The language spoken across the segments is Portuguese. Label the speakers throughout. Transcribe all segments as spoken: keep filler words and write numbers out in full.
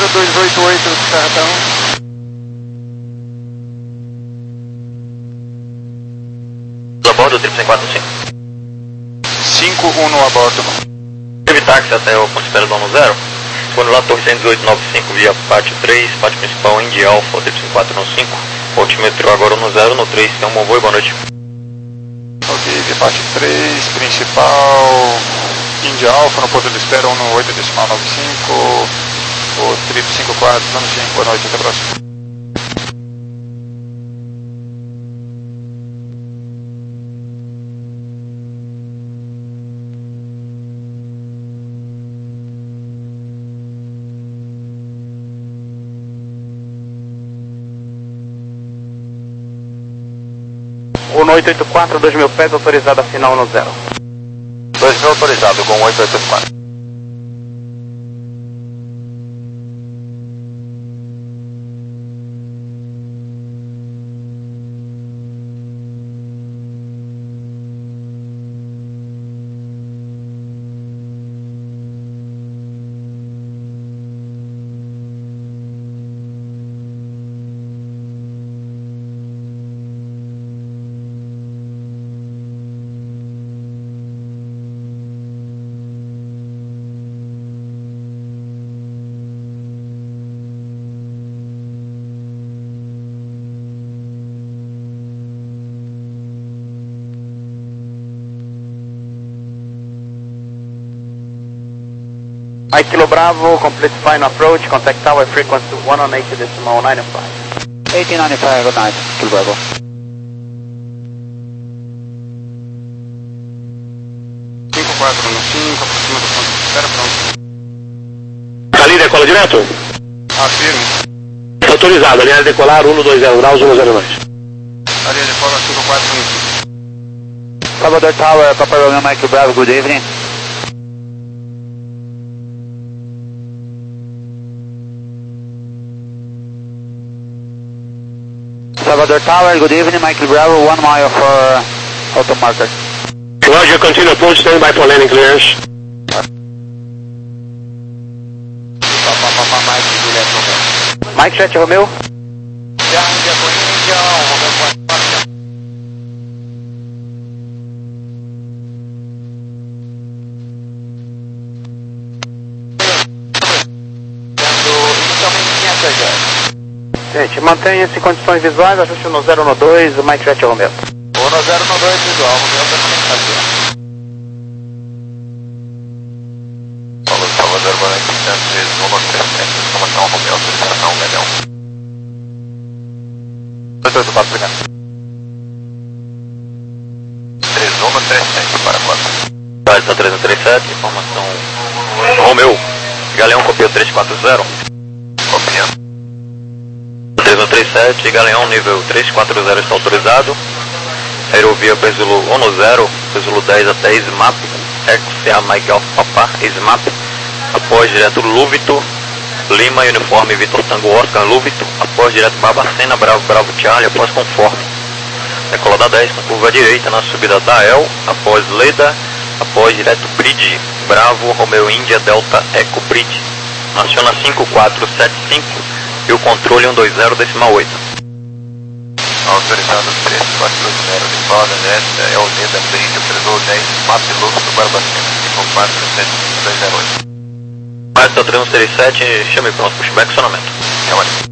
Speaker 1: dois oito oito, Serratão.
Speaker 2: A bordo, triplo quatro cinco.
Speaker 1: cinco um no aborto.
Speaker 2: Teve táxi até o ponto de espera do ano zero. Quando lá, torre cento e dezoito nove cinco, via pátio três, pátio principal, Indy Alpha, triplo quatro no cinco. Altimetro agora no zero, no três, tem um bom voo e boa noite.
Speaker 1: Ok, via pátio três, principal, Indy Alpha, no ponto de espera um no oito decimal nove cinco, o triplo cinco quatro, no cinco, boa noite, até a próxima.
Speaker 3: O oito oito quatro, dois mil pés, autorizado a final no zero.
Speaker 2: dois mil autorizado com oito oito quatro.
Speaker 3: Mike Kilo Bravo, complete final approach, contact tower frequency one oh eight decimal nine five.
Speaker 4: eighteen ninety-five, good night, Kilo Bravo.
Speaker 1: cinco quatro no cinco, aproxima do ponto de espera, pronto.
Speaker 5: Ali decola direto?
Speaker 1: Afirmo.
Speaker 5: Autorizado, linha de decolar um dois zero graus, um zero mais.
Speaker 1: Ali de fora cinco quatro no cinco.
Speaker 4: Salvador Tower, Papa Romeo, Mike Bravo, good evening. Salvador Tower, good evening, Mike Bravo, one mile for auto marker.
Speaker 5: Roger, continue approach, stand by for landing clearance.
Speaker 3: Mike Jet Romeo. Gente, mantenha-se em condições visuais, ajuste no zero no dois, o Mike Jet Romeo.
Speaker 1: Ou no zero no dois visual, Romeo também fazer.
Speaker 2: Paulo Salvador, boa noite, três um no três sete, informação Romeo, autorização, Leão. oito oito quatro, obrigado. três um no três sete, para quatro. Tá, três um três sete, informação Romeo. Galeão copiou três quatro zero. Copiando. três um três sete, Galeão nível três quatro zero está autorizado. Aerovia Pesulo um no zero, Pesulo dez até SMAP, X A Mike Alpha Papa, SMAP. Após direto Lúvito, Lima, uniforme Vitor Tango Oscar, Lúvito. Após direto Barbacena, Bravo Bravo Charlie, após conforme. Decolada dez na curva direita, na subida da El. Após Leda, após direto Bridge, Bravo, Romeo Índia, Delta Eco Bridge. Aciona cinco quatro sete cinco e o controle cento e vinte decimal oito. Autorizado três quatro zero de Paula Nesta, é o Leda Bridge, autorizou dez, Map Lúvito, Barbacena, cinco quatro sete dois zero oito. Marta três um três sete, chame pronto, pushback, acionamento. Chama ali.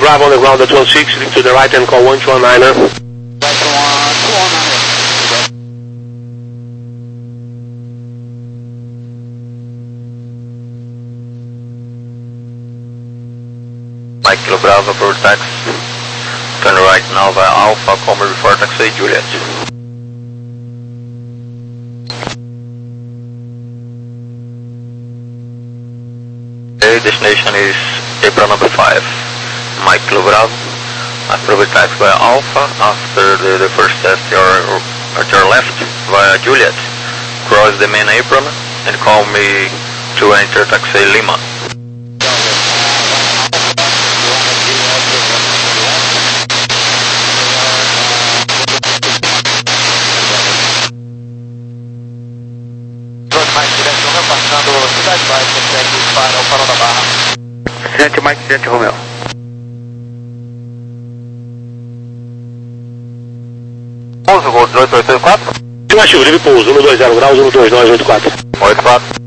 Speaker 5: Bravo on the ground at one six, to the right and call one two one niner.
Speaker 4: Right to one, two one niner.
Speaker 2: Mike Kilo Bravo, approach tax. Turn right now via Alpha, call me before taxi Juliet. Okay, destination is April number five. Mike Kilo Bravo, approach tax via Alpha. After the, the first test, you're at your left via Juliet. Cross the main apron and call me to enter taxi Lima.
Speaker 3: Presidente Mike, Presidente Romeo.
Speaker 1: Pouso, gol dezoito oito quatro.
Speaker 5: Afirmativo, livre pouso, um dois zero graus, um dois nove oito quatro.
Speaker 1: oito quatro.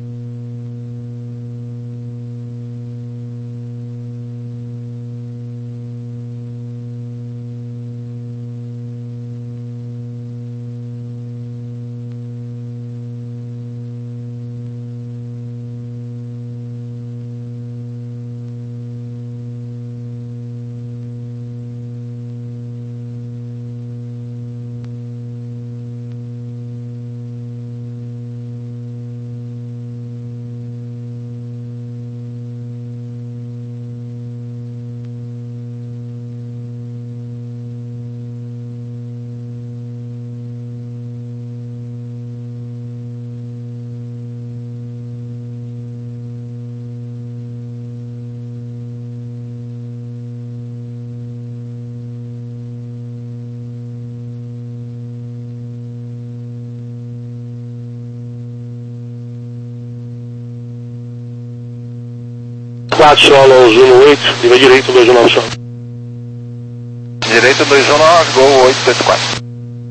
Speaker 5: quatro solos, um oito, nível direito, dois um nove solo.
Speaker 1: Direito dois um nove, gol oito oito quatro.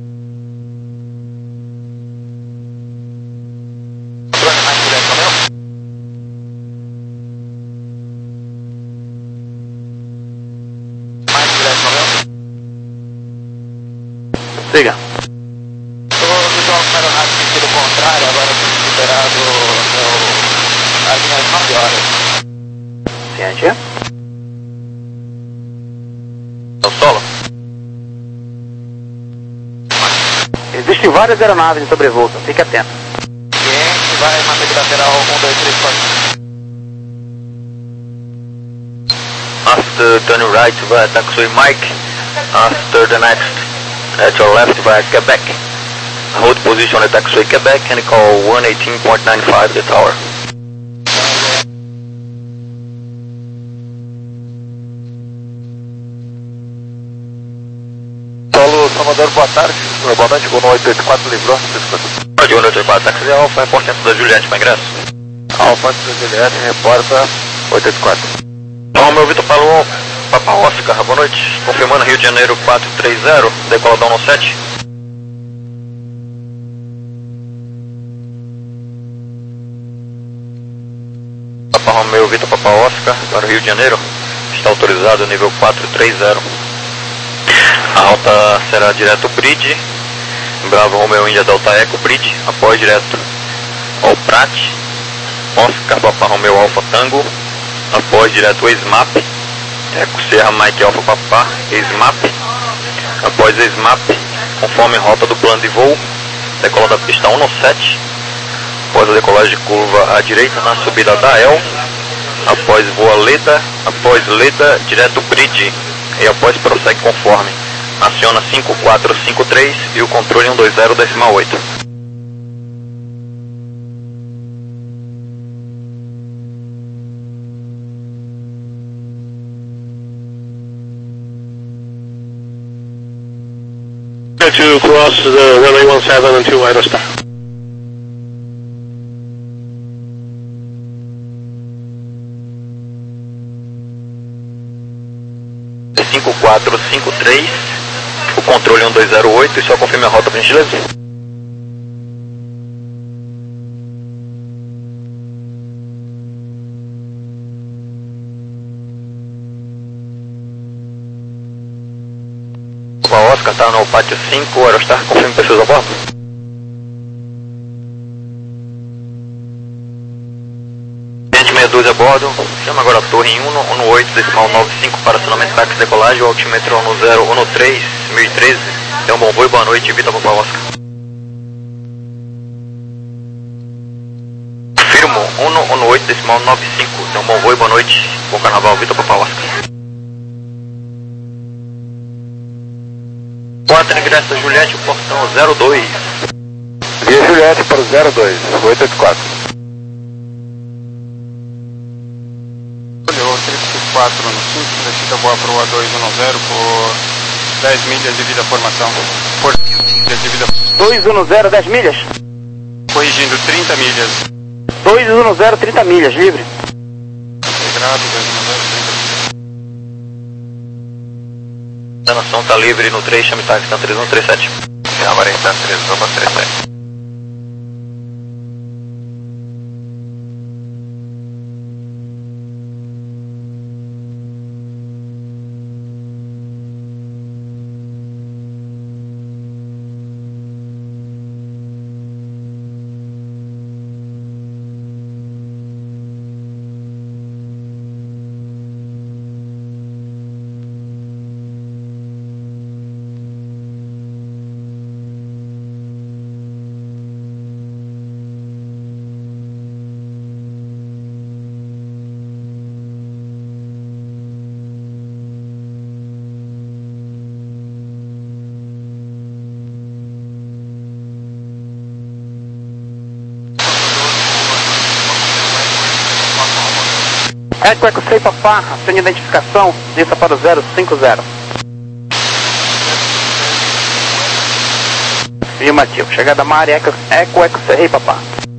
Speaker 3: Siga.
Speaker 4: Estou no aeronáutico sentido contrário, agora estou liberado no, às minhas nove horas.
Speaker 3: Ciente?
Speaker 2: É o solo?
Speaker 3: Existem várias aeronaves em sobrevolta, fique atento.
Speaker 4: Ciente, vai manter lateral um dois três quatro.
Speaker 2: After turning right via taxi Mike. After the next, at your left via Quebec. Hold position at taxi Quebec and call one eighteen point nine five the tower.
Speaker 1: Solo Salvador, boa tarde. Boa noite, gol oito oito quatro, livrou.
Speaker 2: Pode um oito quatro, taxi Alpha, importante da Juliette para ingresso.
Speaker 1: Alfa da Juliette, reporta oito oito quatro.
Speaker 2: Bom, meu Vitor falou, Papa Oscar, boa noite. Confirmando Rio de Janeiro quatro três zero, decoladão no sete. Papa Romeo, Vitor Papa Oscar, para o Rio de Janeiro, está autorizado nível quatro três zero. A rota será direto Bridge, Bravo Romeo India Delta Eco Bridge, após direto ao Prat, Oscar Papa Romeo Alpha Tango, após direto ao SMAP, Eco Serra Mike Alpha Papa, SMAP, após SMAP, conforme rota do plano de voo, decola da pista um no sete, após a decolagem de curva à direita na subida da El, após voa Leda, após Leda direto Bridge, e após prossegue conforme. Aciona cinco quatro cinco três e o controle um dois zero decimal oito.
Speaker 5: To cross the runway one seven and two Aerostar.
Speaker 2: cinco quatro cinco três, o controle um dois zero oito e só confirme a rota, por gentileza. Oscar está no pátio cinco, Aerostar, confirme pessoas a bordo. sessenta e dois a bordo, chama agora a torre em um no oito, decimal nove cinco para acionamento táxi decolagem, o altímetro um no zero, um no três, mil e treze. É um bom voo e boa noite, Vitor Papa Oscar. Firmo um no, um no oito, decimal nove cinco, é um bom voo e boa noite, bom carnaval, Vitor Papa Oscar. quatro ingresso Juliette, portão zero dois.
Speaker 1: Via Juliette para o zero dois, oito oito quatro. Olhou, triplo quatro no cinco, decida voar para o A dois um zero por dez milhas devido à formação. Por milhas devido a...
Speaker 3: dois um zero, dez milhas?
Speaker 1: Corrigindo, trinta milhas.
Speaker 3: dois um zero, trinta milhas, livre.
Speaker 1: Integrado, dois um zero, trinta milhas.
Speaker 2: A nação está livre no três, chame táxi, está três um três sete.
Speaker 1: Amarém está três um três sete.
Speaker 3: Eco, Eco, sei papá, sem identificação, desça para o zero cinco zero. Afirmativo, chegada à área, Eco, Eco, Eco, sei papá.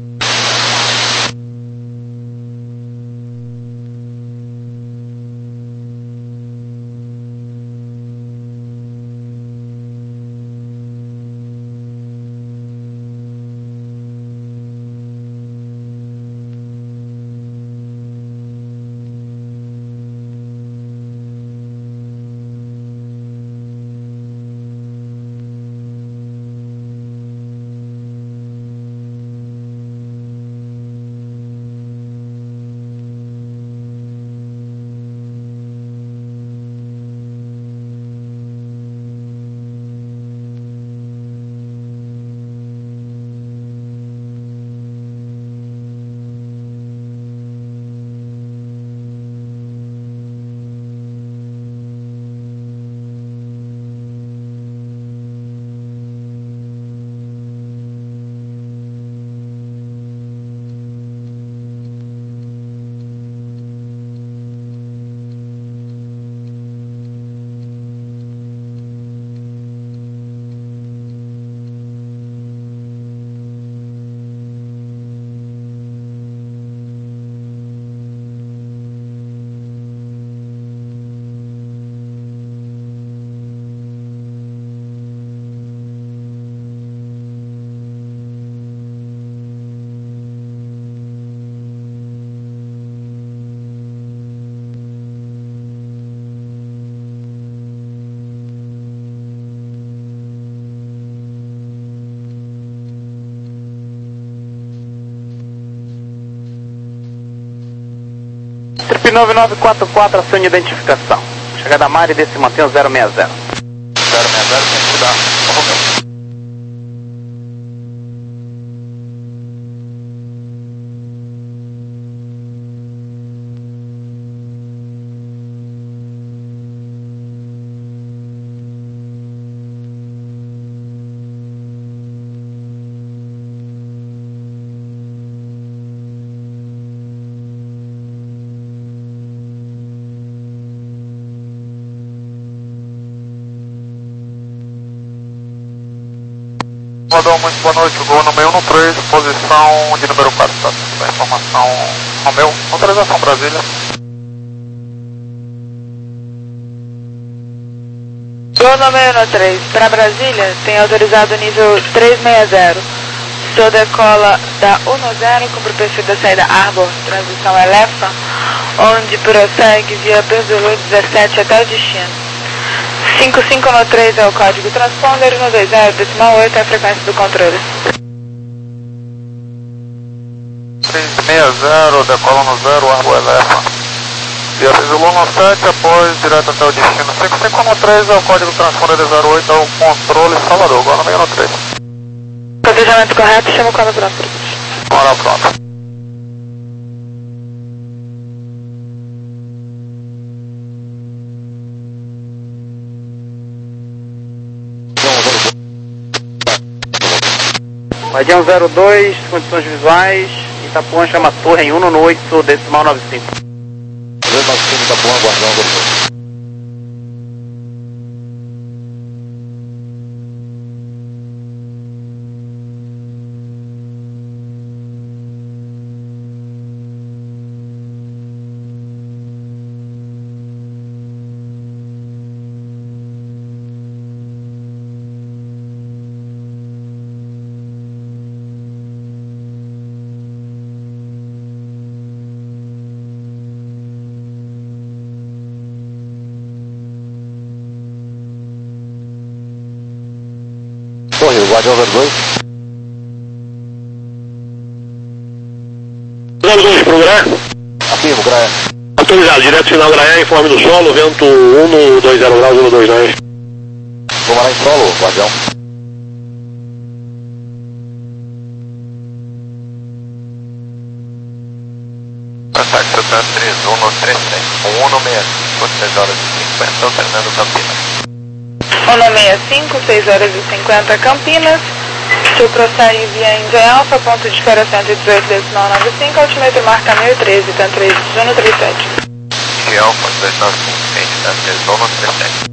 Speaker 3: Trip nove nove quatro quatro, acione identificação. Chegada à Mari, desse mantém o zero seis zero.
Speaker 1: zero seis zero, tem que mudar. Romeu. Mandou muito boa noite, voo número um no três, posição de número quatro, tá? A informação Romeu, autorização Brasília.
Speaker 6: Voo número um no três, para Brasília, tem autorizado nível trezentos e sessenta. Sou decola da um no zero, cumpre o perfil da saída Arbor, transição Elephant, onde prossegue via Berzulu dezessete até o destino. cinco cinco no três é o código transponder, no dois zero decimal oito é a frequência do controle.
Speaker 1: três seis zero, decola no zero, Argo Elefa. E avisulou no sete, após direto até o destino. cinco cinco no três é o código transponder de zero oito, é o controle Salvador, agora no três.
Speaker 6: Cotejamento correto, chama o colo pronto.
Speaker 1: Bora pronto.
Speaker 3: Guardião zero dois, condições visuais, Itapuã chama torre em um no oito, decimal nove cinco.
Speaker 2: nove cinco, Itapuã, Guardião zero dois. Torre, Guardião zero dois.
Speaker 5: zero dois pro Graé.
Speaker 2: Afirmo, Graé.
Speaker 5: Autorizado, direto final Graé, informe do solo, vento um no dois zero graus, um no dois nove.
Speaker 2: Vou morar em solo, Guardião. Ataque Santana três um no três sete, um no seis cinco, seis horas e cinquenta, Fernando Campinas.
Speaker 6: um no seis cinco, seis horas e cinquenta, Campinas. Tu prossegue via Índia Alfa, ponto de esfera cento e dezoito, decimal nove cinco, altímetro marca mil e treze, tan três um no trinta e sete.
Speaker 2: Índia Alfa, dois nove cinco, tan três um no trinta e sete.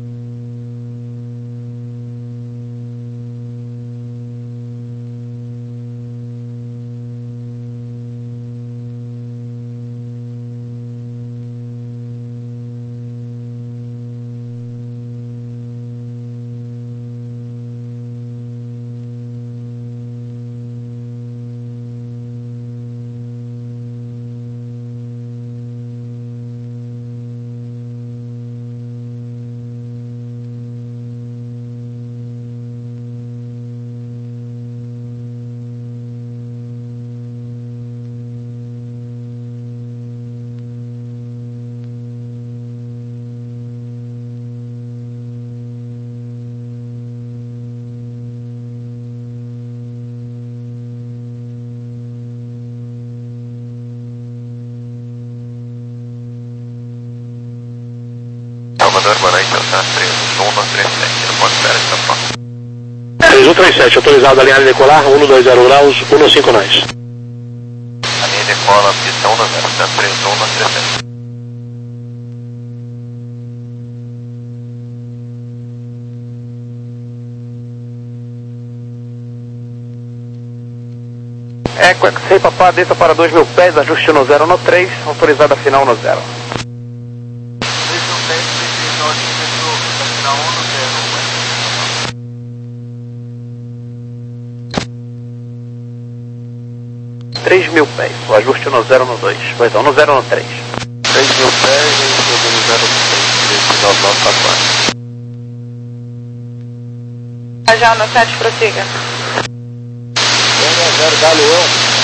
Speaker 2: Salvador, boa noite, Alta três um no três sete, atmosfera de São Paulo.
Speaker 5: três um três sete, autorizado, alinhar e decolar, um no dois zero graus, um no cinco nós.
Speaker 2: Alinha e decola, pista um no zero, tan três um no trinta e sete.
Speaker 3: É, sei papá, desça para dois mil pés, ajuste no zero no três, autorizada final no zero. três mil pés, o ajuste no zero no dois, pois não, no zero no três.
Speaker 2: três mil pés e no zero no três, três nove quatro quatro.
Speaker 6: Já no sete, prossiga.
Speaker 2: zero Galeão.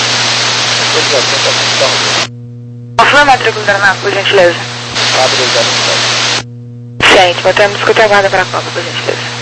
Speaker 6: Confirma a matrícula da aeronave, por gentileza.
Speaker 2: quatro zero sete.
Speaker 6: Gente, botamos escuta a guarda para a Copa, por gentileza.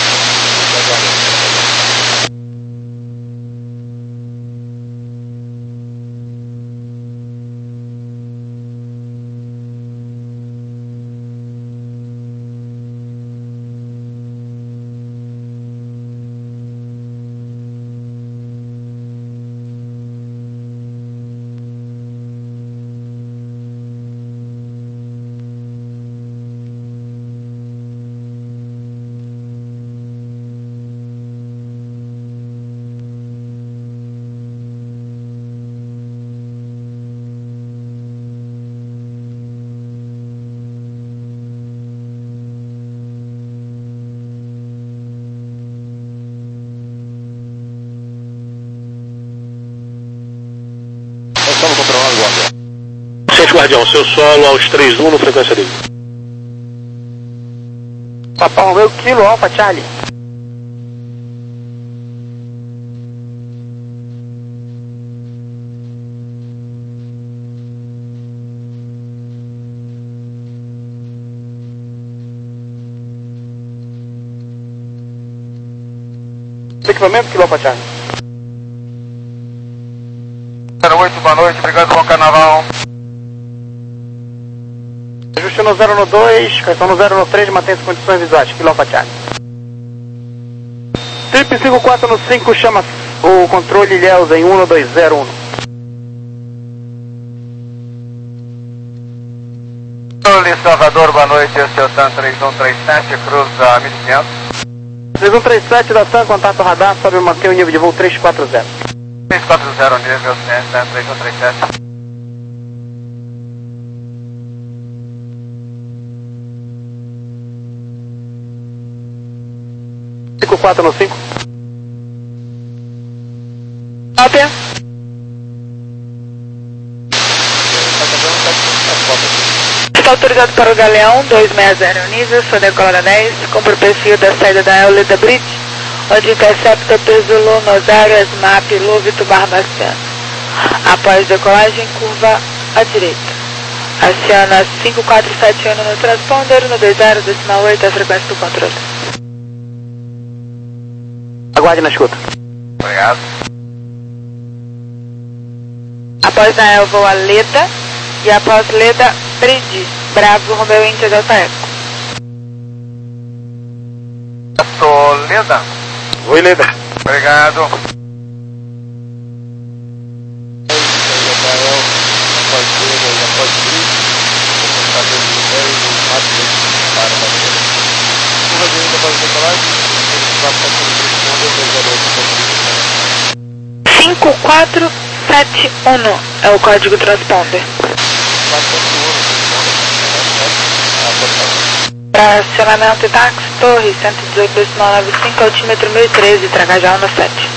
Speaker 2: Solo controlado, Guardião.
Speaker 5: Sete Guardião, seu solo aos três um no frequência livre.
Speaker 3: Papa Romeu, Kilo Alpha Charlie. Equipamento, Kilo Alpha Charlie.
Speaker 1: zero oito, boa noite, obrigado, bom carnaval.
Speaker 3: Ajuste no zero no dois, correção no zero no três, mantém as condições visuais, Kilo Alpha Charlie. Trip cinco quatro no cinco, chama o controle Ilhéus em um dois zero um.
Speaker 1: Controle Salvador, boa noite, esse é o TAM três um três sete, cruza mil e quinhentos.
Speaker 3: três um três sete da TAM, contato radar, sobe e mantém o nível de voo três quatro zero.
Speaker 1: três quatro zero, nível TAM três um três sete.
Speaker 3: cinco quatro no cinco.
Speaker 6: Cópia. Está autorizado para o Galeão dois seis zero nível, sua decolada dez, compra o perfil da saída da Eulida Bridge, onde intercepta Pesulo, Nozário, Smap, Lúvito, Barbacena. Após decolagem, curva à direita. Aciona cinco quatro sete um no transponder, no dois zero, decimal oito, a frequência do controle.
Speaker 3: Aguarde na escuta.
Speaker 1: Obrigado.
Speaker 6: Após a El, voa Leda, e após Leda, Bride, Bravo, Romeu Índia, Delta Eco.
Speaker 1: Soleda.
Speaker 3: Oi, Leda.
Speaker 1: Obrigado.
Speaker 6: cinco quatro sete um é o código transponder. Para acionamento e táxi, torre cento e dezoito decimal noventa e cinco, altímetro mil e treze, Tracajá no sete.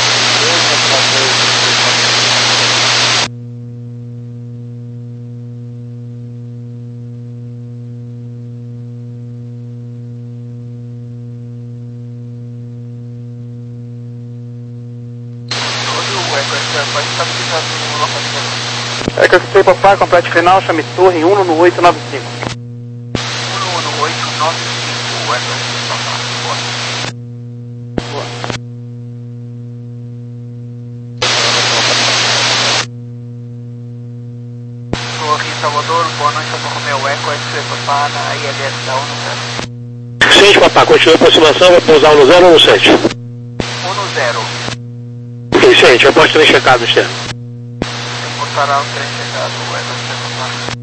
Speaker 3: É que eu escutei papai, complete final, chame torre um no oito nove cinco.
Speaker 1: um no oito nove cinco,
Speaker 3: Boa.
Speaker 1: Torre Salvador, boa noite, Alfa Romeo Eco, S C Papá na I L S da um no zero.
Speaker 5: seis, Papá, continua a aproximação, vai pousar no zero ou no sete?
Speaker 1: um no zero.
Speaker 5: Vicente, eu posso ter checado externo.
Speaker 1: Reportará o trem chegado, o S C Papá.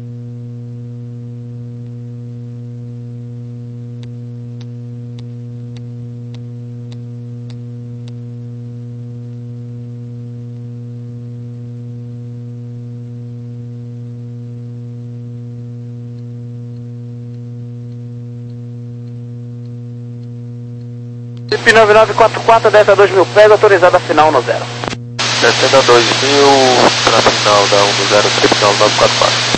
Speaker 3: Tip nove nove quatro quatro, desce a dois mil pés, autorizada a final no zero.
Speaker 2: Descendo a dois mil, para final da um do zero, tripinal nove quatro quatro.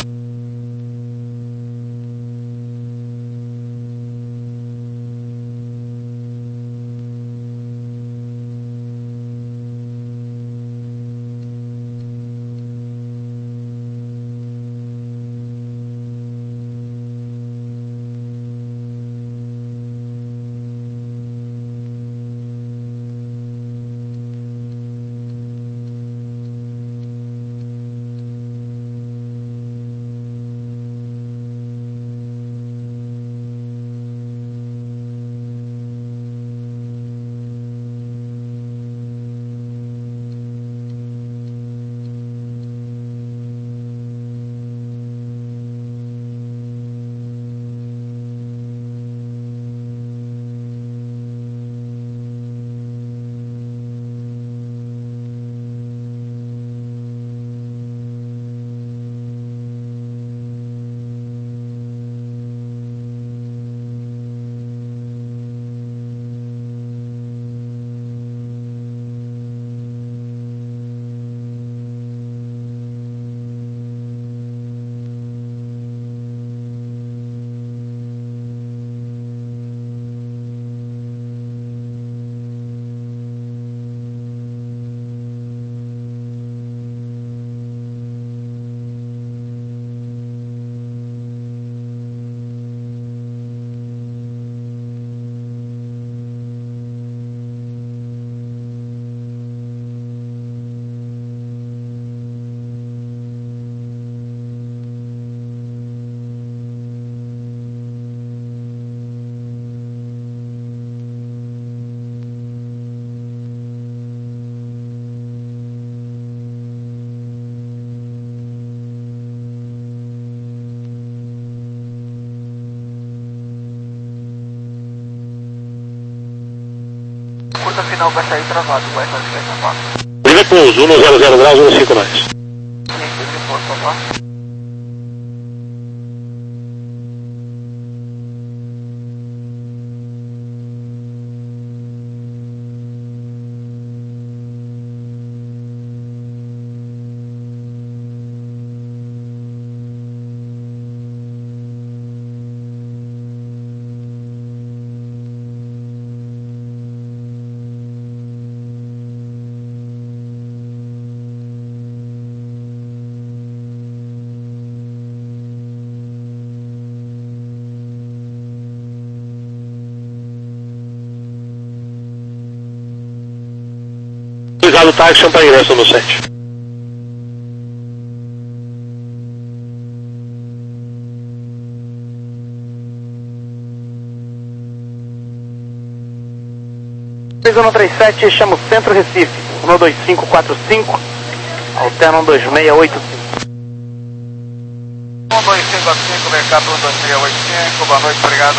Speaker 4: Não, vai sair travado, vai sair travado.
Speaker 5: Livre pouso, um zero zero graus, um cinco nós.
Speaker 4: Sim, livre pouso, por favor.
Speaker 5: Utilizado o táxi para ingresso no sete.
Speaker 3: três um três sete, chama o Centro Recife, um dois cinco quatro cinco, alterna um dois seis oito cinco.
Speaker 1: um dois cinco quatro cinco, mercado um dois seis oito cinco, boa noite, obrigado.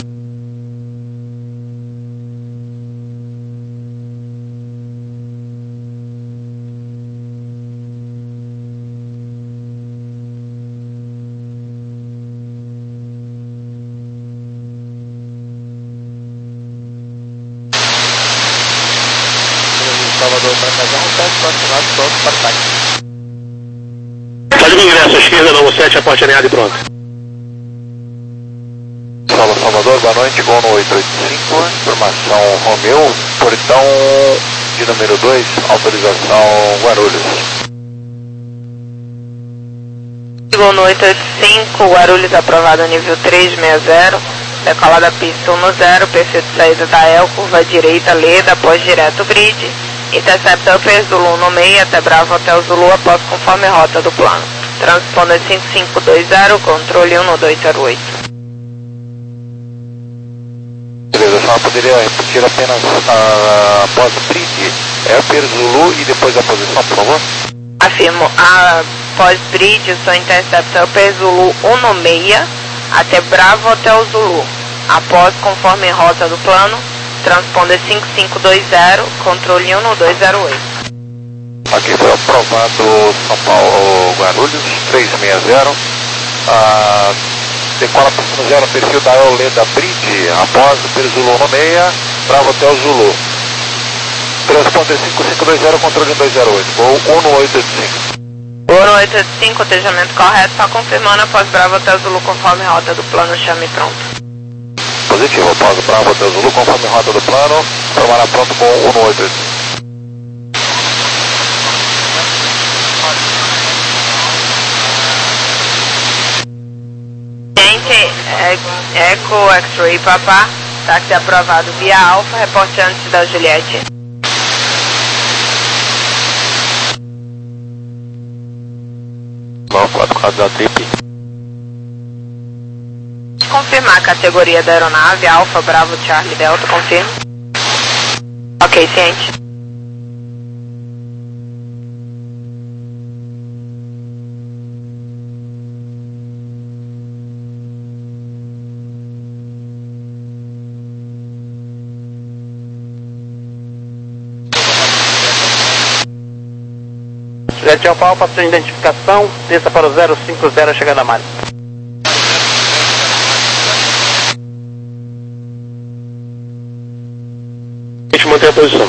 Speaker 4: Salvador para casa um sete, continuado pronto para táxi.
Speaker 5: Código ingresso, esquerda, novo sete, a porta alinhada e pronto.
Speaker 1: Salva Salvador, boa noite, Gol no oito oito cinco, informação Romeu, portão de número dois, autorização Guarulhos.
Speaker 6: Gol no oito oito cinco, Guarulhos aprovado nível três seis zero, decolada pista um zero, perfil de saída da E L, curva direita, Leda, após direto grid, intercepta Upper Zulu um seis até Bravo Hotel Zulu após conforme rota do plano. Transponder cinco cinco dois zero, controle um dois zero oito.
Speaker 1: Beleza, a senhora poderia repetir apenas a após grid, Upper Zulu e depois a posição, por favor?
Speaker 6: Afirmo, após grid, o som intercepta Upper Zulu um seis até Bravo Hotel Zulu, após conforme rota do plano, transponder cinco cinco dois zero, controle um dois zero oito.
Speaker 1: Aqui foi aprovado São Paulo Guarulhos, três seis zero, ah, decola pista no zero, perfil da Eoleda Bridge, após o Zulu um seis, Bravo Hotel Zulu. Transponder cinco cinco dois zero, controle um dois zero oito, voo um oito oito cinco.
Speaker 6: um oito oito cinco, cotejamento correto, só confirmando após Bravo Hotel Zulu conforme rota do plano, chame pronto.
Speaker 1: Positivo, após o Bravo Hotel Zulu, conforme rota do plano, formará pronto com um oito oito cinco.
Speaker 6: Gente, é, Eco X-Ray Papá, táxi aprovado via Alfa, reporte antes da Juliette.
Speaker 1: nove quatro quatro da Trip.
Speaker 6: Confirmar a categoria da aeronave, Alfa, Bravo, Charlie, Delta, confirma. Ok, ciente.
Speaker 3: Jet Alfa Alfa, sua identificação, desça para o zero cinco zero, chegando a Mari.
Speaker 5: A gente mantém a posição.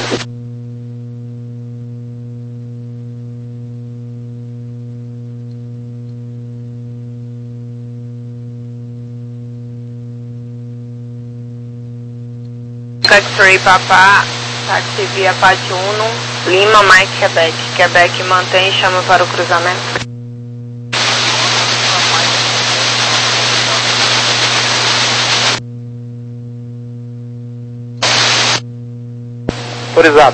Speaker 6: X-Ray Papá, táxi via Pátio um, Lima, Mike, Quebec. Quebec mantém e chama para o cruzamento.
Speaker 3: Autorizado.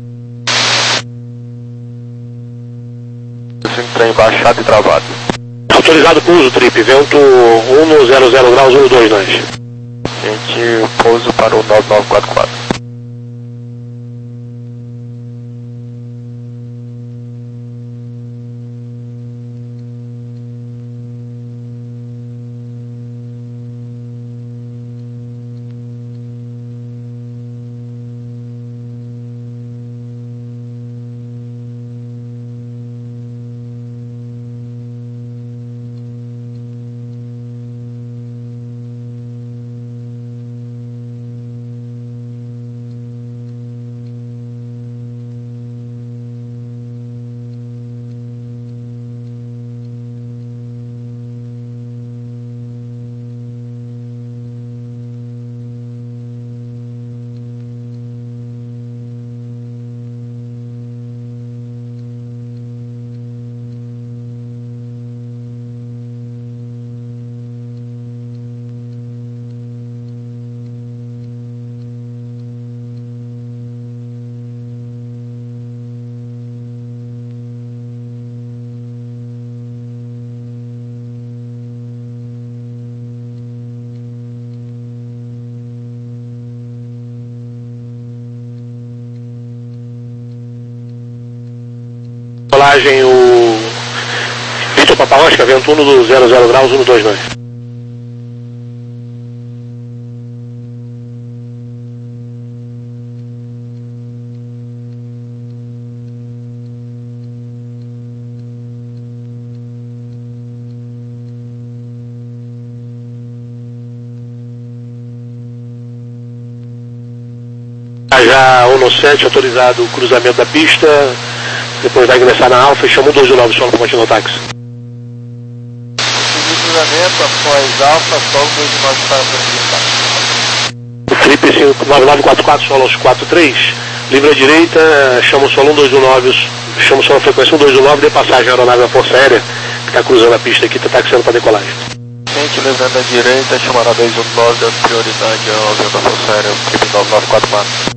Speaker 1: Trem baixado e travado.
Speaker 5: Autorizado com uso, trip, vento um zero zero graus, um dois nós.
Speaker 1: Gente, pouso para o nove nove quatro quatro.
Speaker 5: decolagem o Vitor Papa Oscar, vento um do zero zero graus, um dois dois. Já um no sete, autorizado o cruzamento da pista, depois vai ingressar na Alfa e chama um dois nove solo para continuar o táxi.
Speaker 4: Cruzamento após Alfa, solo dois nove para frente.
Speaker 5: O Felipe cinco nove nove quatro quatro, solo aos quatro três, livre à direita, chama o solo um dois nove, chama o solo a frequência um dois nove, de passagem à aeronave da Força Aérea, que está cruzando a pista aqui, está taxiando para decolagem.
Speaker 4: Gente, lembrando à direita, chamará dois um nove, dando prioridade ao avião da Força Aérea, Felipe nove nove quatro quatro.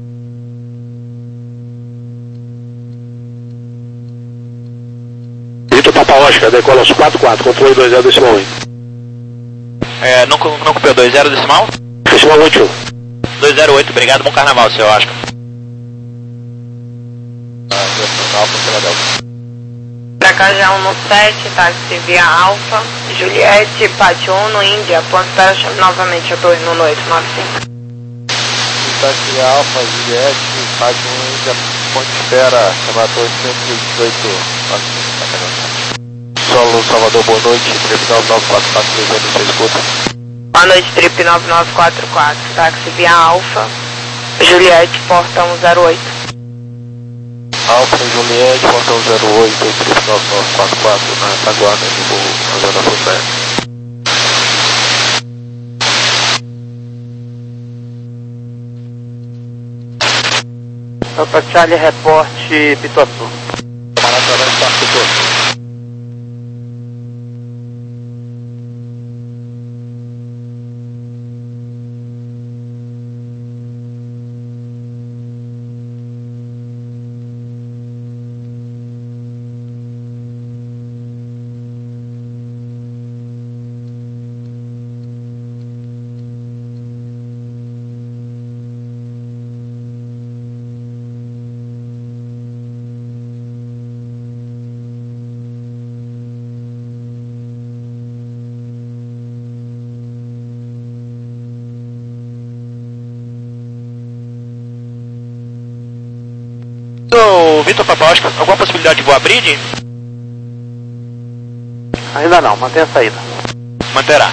Speaker 5: Papa Oscar, decola aos quatro quatro, controle dois zero decimal um.
Speaker 2: É, não, não copiou dois zero decimal?
Speaker 5: Decimal útil.
Speaker 2: dois zero oito, obrigado, bom carnaval, seu Oscar.
Speaker 6: Pra cá já um no sete, táxi via Alfa, Juliette, Pátio um no Índia, ponto espera, chame novamente a torre no oito nove cinco.
Speaker 4: Táxi Alfa, Juliette, Pátio um Índia, ponto espera, chamar a torre cento e dezoito. Solo Salvador, boa noite, trip nove nove quatro quatro, três você escuta.
Speaker 6: Boa noite, trip nove nove quatro quatro, táxi via Alfa, Juliette, porta um zero oito.
Speaker 4: Alfa, Juliette, porta um zero oito, trip nove nove quatro quatro, na retaguarda do voo, na zona Força Aérea.
Speaker 3: Alfa Charlie, reporte Pituaçu.
Speaker 4: Maracanã, Parque Pituaçu.
Speaker 2: Vitor Papa Oscar, alguma possibilidade de voar bridge?
Speaker 3: Ainda não, mantenha a saída.
Speaker 2: Manterá.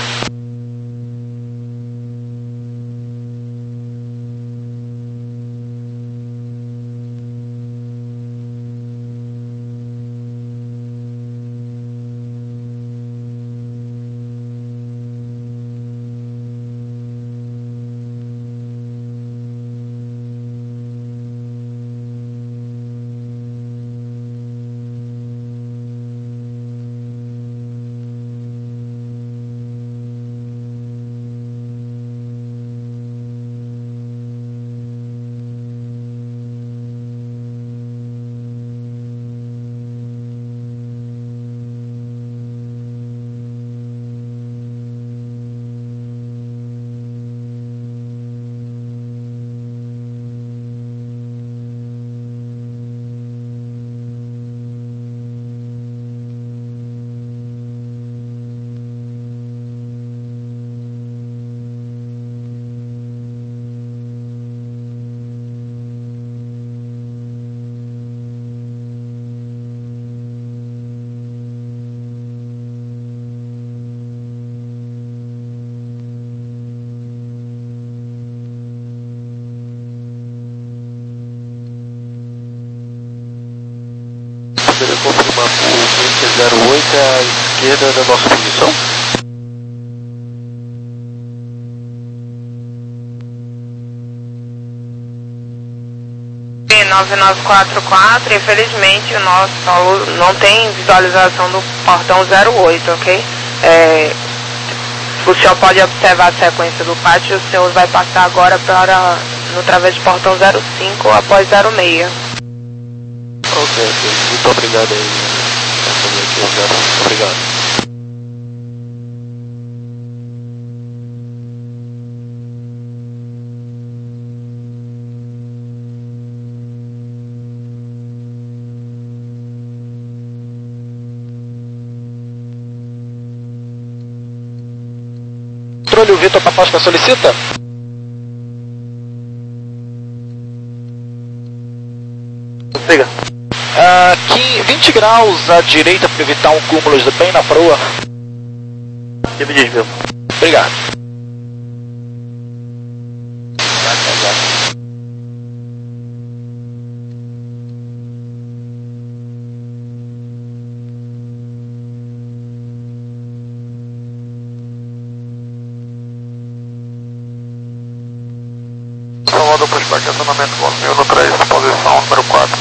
Speaker 4: Poderia confirmar o vinte zero oito é a esquerda da nossa posição?
Speaker 6: nove nove quatro quatro, infelizmente o nosso solo não tem visualização do portão zero oito, ok? É, o senhor pode observar a sequência do pátio, o senhor vai passar agora para no travesso portão zero cinco após zero seis.
Speaker 4: Ok, ok. Muito obrigado aí. Muito obrigado.
Speaker 7: controle, o Vitor Papasca solicita.
Speaker 3: Siga.
Speaker 7: Uh, vinte graus à direita para evitar um cúmulo bem na proa.
Speaker 3: Tipo de desvio.
Speaker 7: Obrigado.
Speaker 1: Salvador Pushback, acionamento voo mil no três, posição número quatro.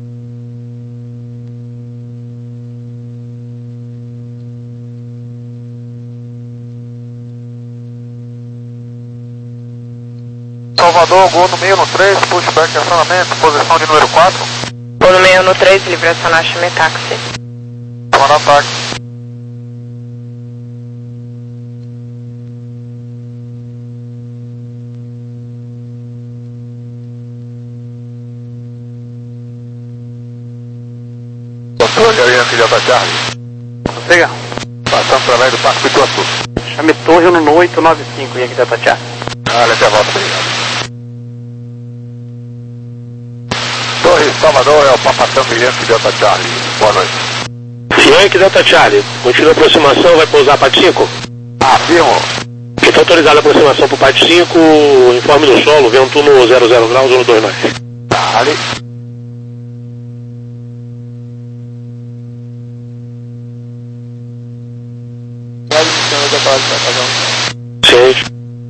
Speaker 1: Salvador, Gol no meio no três, pushback, acionamento, posição de número quatro.
Speaker 6: Gol no meio no três, livre acionar Chime táxi.
Speaker 1: Tomando ataque. Controle, Oriente Delta Charlie.
Speaker 3: Siga.
Speaker 1: Passando para lá do Parque Pituaçu.
Speaker 3: Chame Torre no oito nove cinco, Yankee Delta Charlie.
Speaker 1: Olha, até a volta, obrigado. Torre Salvador, é o Papatão Yankee Delta Charlie. Boa noite.
Speaker 5: Yankee Delta Charlie, continua a aproximação, vai pousar P A T cinco?
Speaker 1: Afirmo.
Speaker 5: Está autorizada a aproximação para o P A T cinco, informe do solo, vento no zero zero graus, um dois nove.
Speaker 1: Charlie.
Speaker 5: Sim.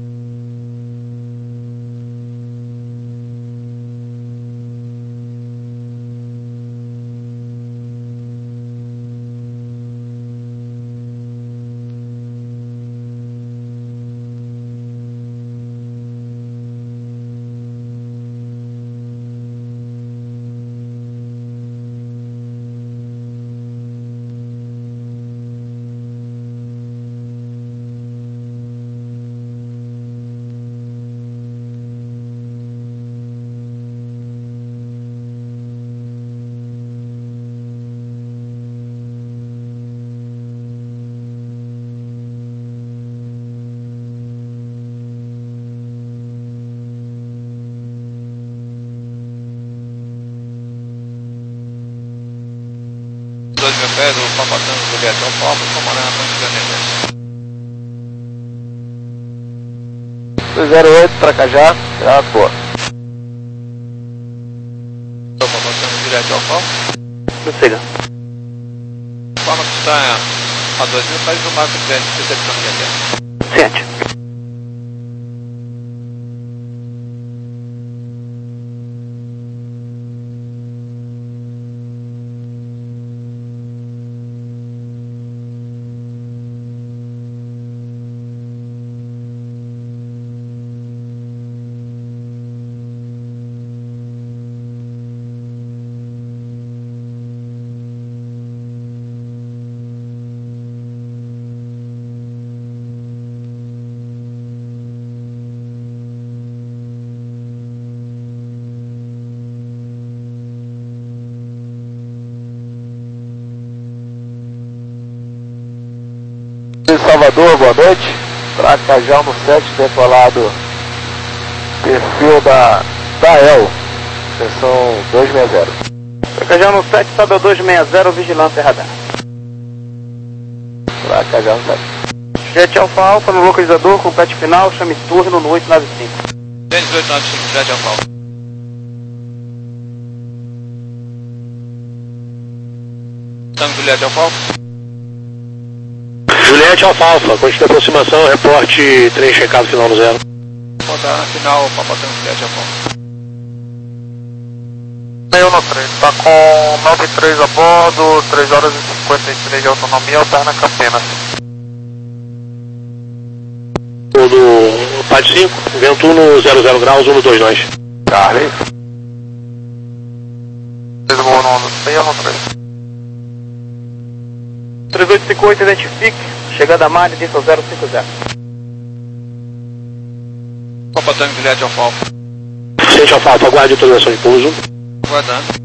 Speaker 2: dois mil pés, o Papatão Juliette ao Palco, comandando a ponte de emergência.
Speaker 4: dois zero oito, Tracajá, já pô.
Speaker 2: O Papatão Juliette ao Palco.
Speaker 3: Siga.
Speaker 2: Forma que está a dois mil pés do marco de recepção de até.
Speaker 3: Ciente.
Speaker 4: Salvador, boa noite. Tracajá no sete, decolado perfil da Dael, seção duzentos e sessenta.
Speaker 3: Tracajá no sete, sobe ao duzentos e sessenta, vigilância radar.
Speaker 4: Tracajá no sete.
Speaker 3: Jet Alfa Alfa no localizador, com pet final, chame turno no oito nove cinco.
Speaker 2: Tênis oito nove cinco, Jet ao Palco. Estamos Juliette ao Palco.
Speaker 5: Juliette Alfalfa, continua a aproximação, reporte trem checado final no zero.
Speaker 2: Rodar na final, Papatão Juliette ao Palco.
Speaker 1: Meio no três, tá com nove três a bordo, três horas e cinquenta e três de autonomia, alterna Campinas.
Speaker 5: Do P A T cinco, vento no zero zero graus, um dois nove.
Speaker 1: Charlie. Desvoo no meio no três.
Speaker 3: três oito cinco oito, identifique. Chegada a Mari, dentro zero cinco zero.
Speaker 2: Papatão Juliette ao Palco.
Speaker 5: Ciente Alfalfa, aguarde autorização de pouso.
Speaker 2: Guardando.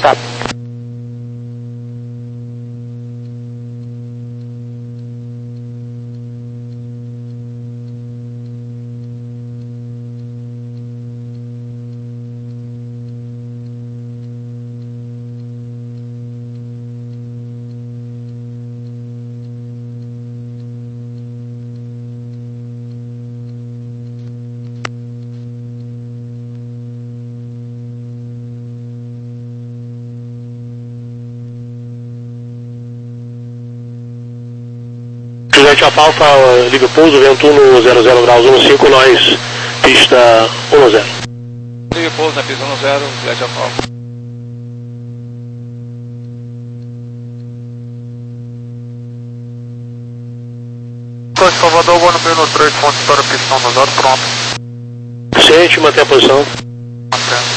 Speaker 3: Tá.
Speaker 5: Juliette Alfa Alfa, liga o pouso, vento no zero zero graus um cinco, nós, pista um zero.
Speaker 7: Liga o pouso na pista um zero, Juliette Alfa Alfa.
Speaker 1: Salvador, Bono Mil três, ponto para pista um zero, pronto.
Speaker 5: Ciente, mantém a posição.
Speaker 1: Mantém.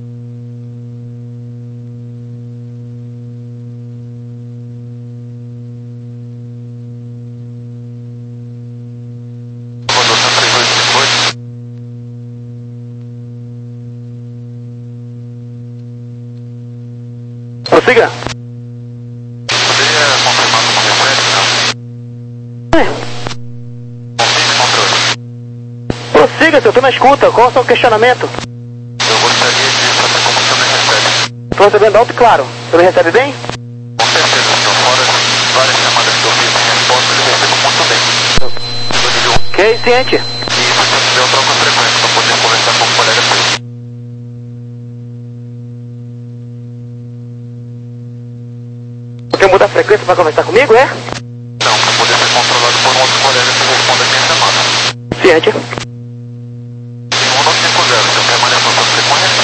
Speaker 3: Prossiga.
Speaker 1: Poderia confirmar como referência, não?
Speaker 3: É.
Speaker 1: Confirme controle.
Speaker 3: Prossiga, eu tô na escuta. Qual é o seu questionamento?
Speaker 1: Eu gostaria de saber como o senhor me recebe.
Speaker 3: Tô recebendo alto e claro. Você me recebe bem?
Speaker 1: Com certeza, senhor. Fora as várias chamadas que eu fiz em resposta, eu recebo muito bem.
Speaker 3: Ok, ciente.
Speaker 1: E se o senhor quiser, eu troco a frequência para poder conversar com o colega seu.
Speaker 3: Quer mudar a frequência para conversar comigo, é?
Speaker 1: Não, para poder ser controlado por um outro colega que responda a minha chamada.
Speaker 3: Ciente.
Speaker 1: um nove cinco zero, o senhor permanece na sua frequência?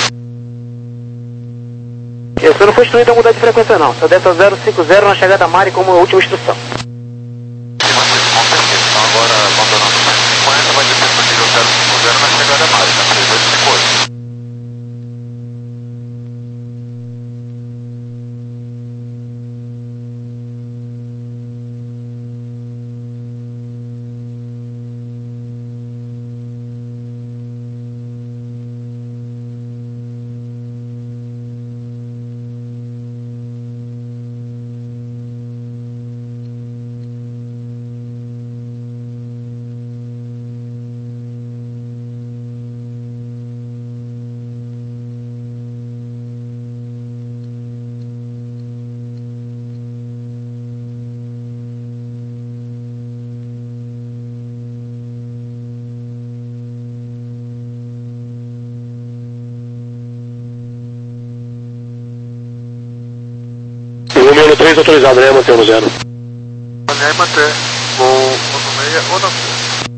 Speaker 3: Eu só não foi instruído a mudar de frequência não. Só desce ao zero cinco zero na chegada a Mari como última instrução.
Speaker 1: Sim, mas isso, com certeza. Então agora, abandonando o cento e cinquenta, vai descer para o nível zero cinco zero na chegada a Mari, na três oito cinco oito.
Speaker 5: Número três autorizado, né? Manter no zero.
Speaker 1: Olhei, manter. Vou ou no meia ou na frente.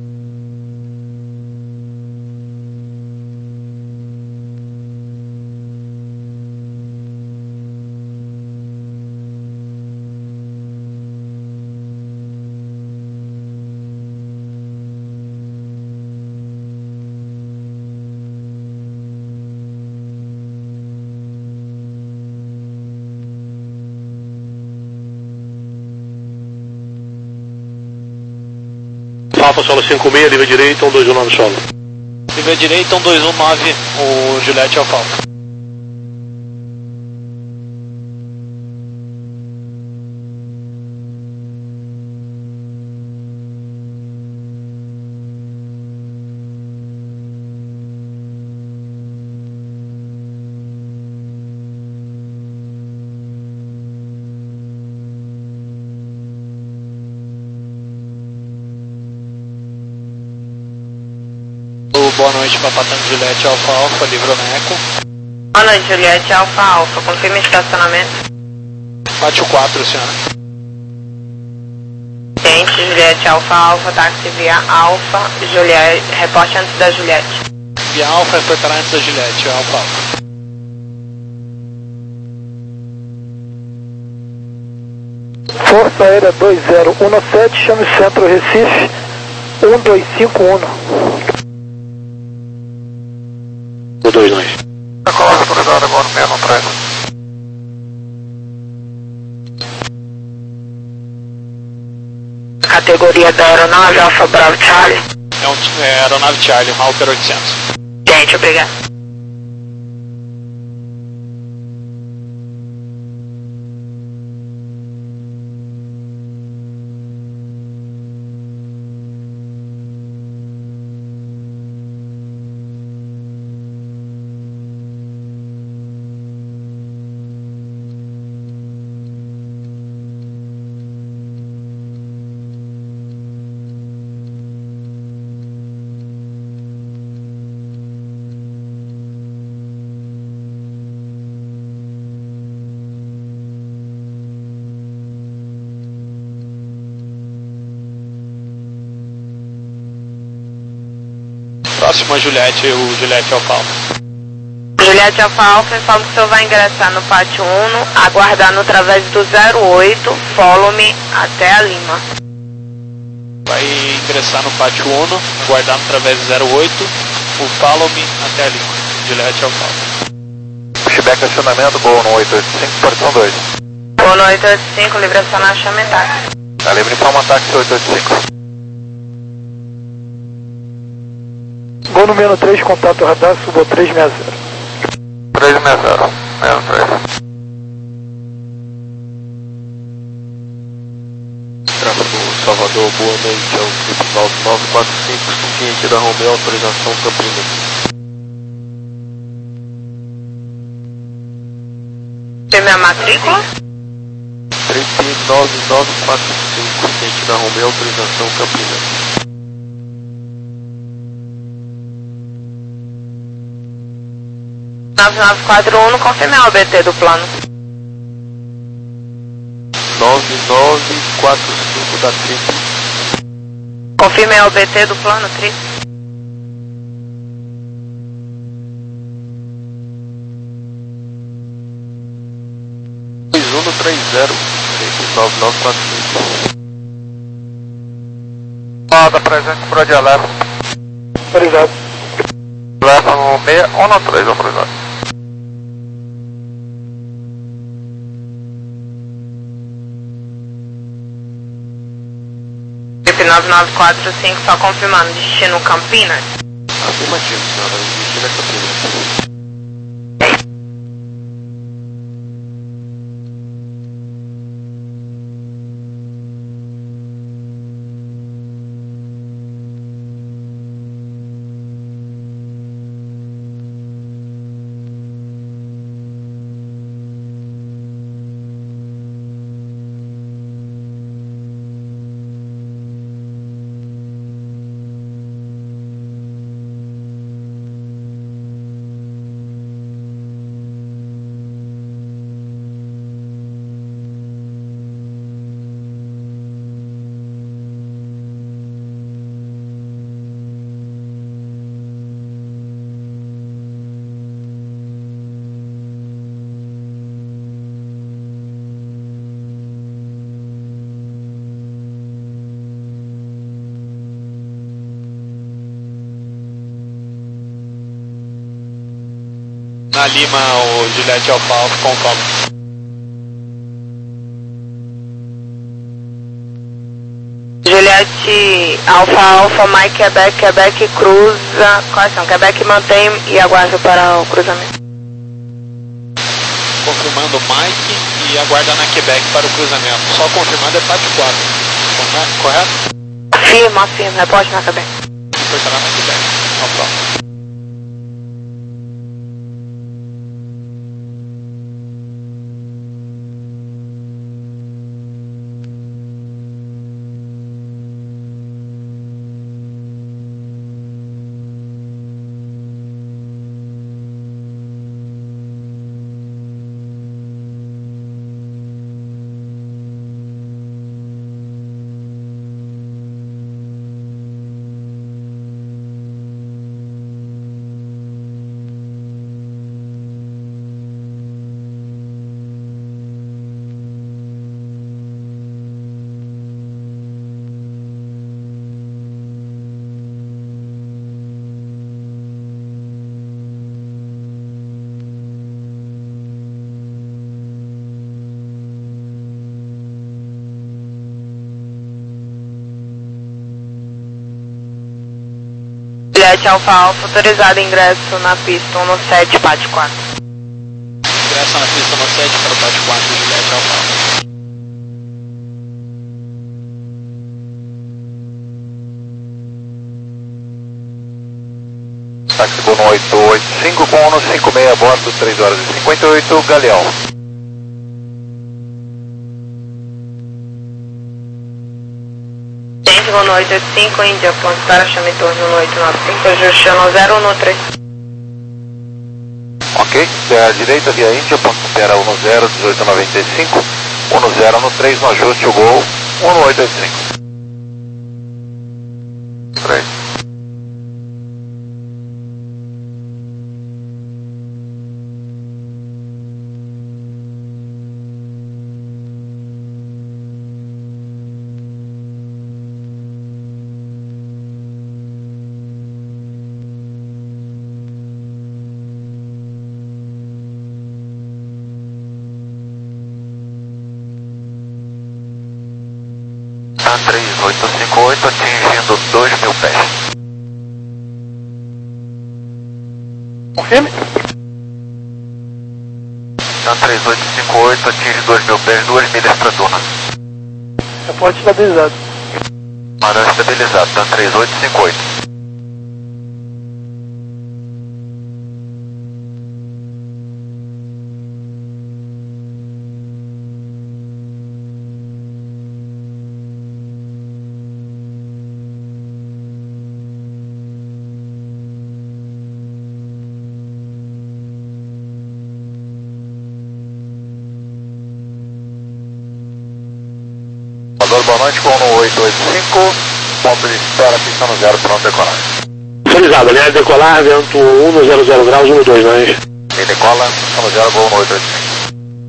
Speaker 5: Alfa solo cinco seis, livre direita, um dois um nove solo.
Speaker 7: Livre direita, um dois um nove, o Juliette Alfa Alfa. Boa noite, Papatão Juliette Alfa Alfa, livrou na Eco.
Speaker 6: Boa noite, Juliette Alfa Alfa, confirma estacionamento.
Speaker 7: Bate o quatro, senhora.
Speaker 6: Ciente, Juliette Alfa Alfa, táxi via Alfa, Juliette, reporte antes da Juliette.
Speaker 7: Via Alfa, foi para antes da Juliette, Alfa Alfa.
Speaker 3: Força Aérea dois zero um sete, chame Centro Recife, um dois cinco um.
Speaker 5: um dois dois.
Speaker 1: Tá com a autorizada agora no seis um três.
Speaker 6: Categoria da aeronave Alfa Bravo Charlie.
Speaker 7: É, um, é aeronave Charlie, um Hawker oitocentos.
Speaker 6: Gente, obrigado.
Speaker 7: próximo a Juliette, o Juliette Alfa Alfa.
Speaker 6: Juliette Alfa Alfa, informa que o senhor vai ingressar no pátio um, aguardar no través do zero oito, follow-me até a Lima.
Speaker 7: Vai ingressar no pátio um, aguardar no través do zero oito, o follow-me até a Lima. Juliette Alfa Alfa.
Speaker 4: Pushback acionamento, Gol no oito oito cinco, portão dois.
Speaker 6: Gol no oito oito cinco, livre acionar, chame táxi.
Speaker 4: Tá livre para uma táxi oito oito cinco.
Speaker 3: Gol no menos três, contato radar, subo três seis zero.
Speaker 1: três seis zero, menos três.
Speaker 4: Tráfego Salvador, boa noite, é o Clipe nove nove quatro cinco, suficiente da Romeo, autorização Campinas.
Speaker 6: Tem minha matrícula?
Speaker 4: três P nove nove quatro cinco, suficiente da Romeo, autorização Campinas.
Speaker 6: nove nove quatro um, confirme o B T do plano.
Speaker 4: nove nove quatro cinco da Trip.
Speaker 6: Confirme o B T do plano, Trip.
Speaker 4: dois um três zero, três nove nove quatro cinco.
Speaker 1: Nada, presente por de alerta.
Speaker 3: Autorizado.
Speaker 1: Alerta no seis um no três, autorizado.
Speaker 6: nove nove quatro cinco, só confirmando, destino Campinas.
Speaker 4: Afirmativo, senhora, destino é Campinas.
Speaker 7: Na Lima, o Juliette Alfa Alfa, conforme.
Speaker 6: Juliette Alfa Alfa, Mike Quebec, Quebec cruza. Quais são? Quebec mantém e aguarda para o cruzamento.
Speaker 7: Confirmando Mike e aguarda na Quebec para o cruzamento. Só confirmando é pátio quatro. Correto?
Speaker 6: Afirma, afirma, reporte na Quebec.
Speaker 7: Cortará na Quebec. Alfa Alfa.
Speaker 6: Juliette Alfa Alfa, autorizado ingresso na pista um no sete, pátio quatro.
Speaker 7: Ingresso na pista no sete para o pátio quatro, Juliette Alfa Alfa.
Speaker 4: Táxi Gol no oito oito cinco com Uno cinco seis a bordo, três horas e cinquenta e oito, Galeão.
Speaker 6: Gol no oito oito cinco, Índia, ponto para chame torno no oito nove cinco, ajuste no zero um no três.
Speaker 4: Ok, da direita via Índia, ponto espera um no zero, dezoito noventa e cinco, um no zero no três, no ajuste o Gol, um no oito oito cinco. três.
Speaker 1: TAM três oito cinco oito atingindo dois mil pés.
Speaker 3: Confirme.
Speaker 1: TAM três oito cinco oito atinge dois mil pés, duas milhas para Duna.
Speaker 3: Reporte estabilizado.
Speaker 1: Radar estabilizado, TAM três oito cinco oito. Boa noite, com um oito oito cinco, ponto de espera, pista no zero, pronto, decolar.
Speaker 5: Autorizado, aliás, decolar, vento um no zero zero graus, um dois, nós.
Speaker 1: E decola, pista no zero, voo um oito oito cinco.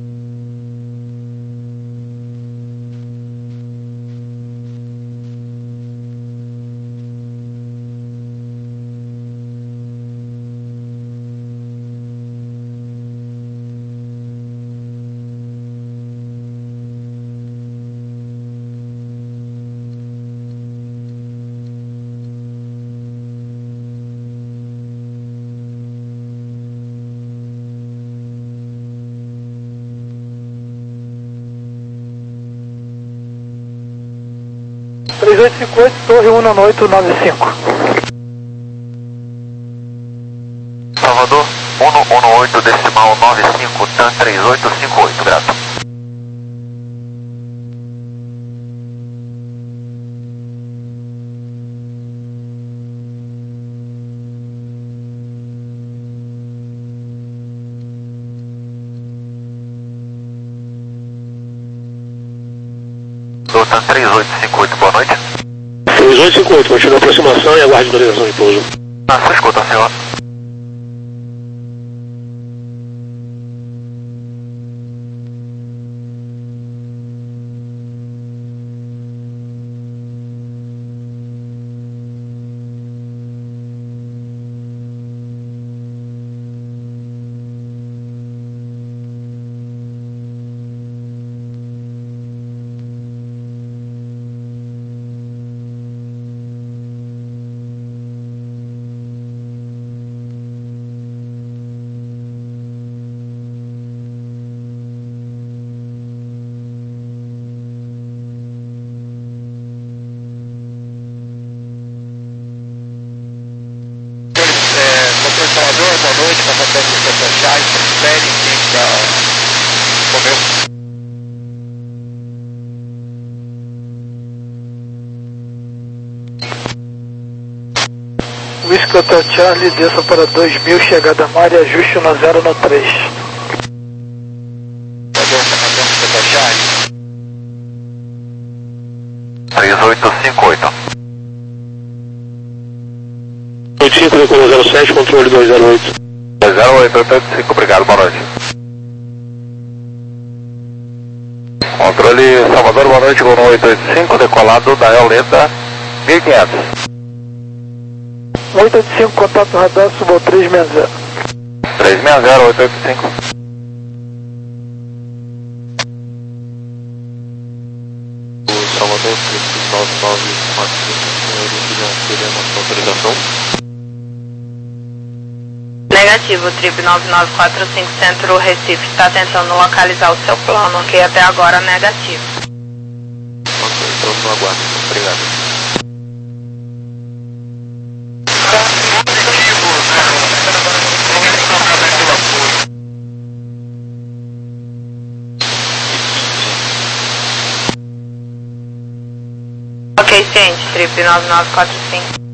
Speaker 3: três oito cinco oito, Torre um nove oito nove cinco.
Speaker 1: Salvador, um um oito decimal nove cinco, TAM três oito cinco oito, grato. Do TAM três oito cinco oito, boa noite.
Speaker 5: três oito cinco oito, continua a aproximação e aguarde autorização de pouso.
Speaker 1: Ah, você escuta, senhor. Salvador, boa noite, passagem do Santa Chá, espere quem da Romeu.
Speaker 3: Whisky Hotel Charlie, desça para dois mil, chegada a mar e ajuste no zero no três.
Speaker 1: Salvador, passagem do Santa Chá. três oito cinco oito.
Speaker 5: oito cinco, decolou zero sete, controle dois zero oito.
Speaker 1: dois zero oito, oito oito cinco, obrigado, boa noite. Controle Salvador, boa noite, com oito oito cinco, decolado da Eoleta mil e quinhentos.
Speaker 3: oito oito cinco, contato radar, subo três seis zero.
Speaker 1: três seis zero, oito oito cinco.
Speaker 4: O Salvador, nove nove quatro cinco, queremos autorização.
Speaker 6: Negativo, Trip nove nove quatro cinco, Centro Recife, está tentando localizar o seu plano, que até agora é negativo.
Speaker 4: Ok, então no aguardo, obrigado.
Speaker 6: Ok, ciente, Trip nove nove quatro cinco.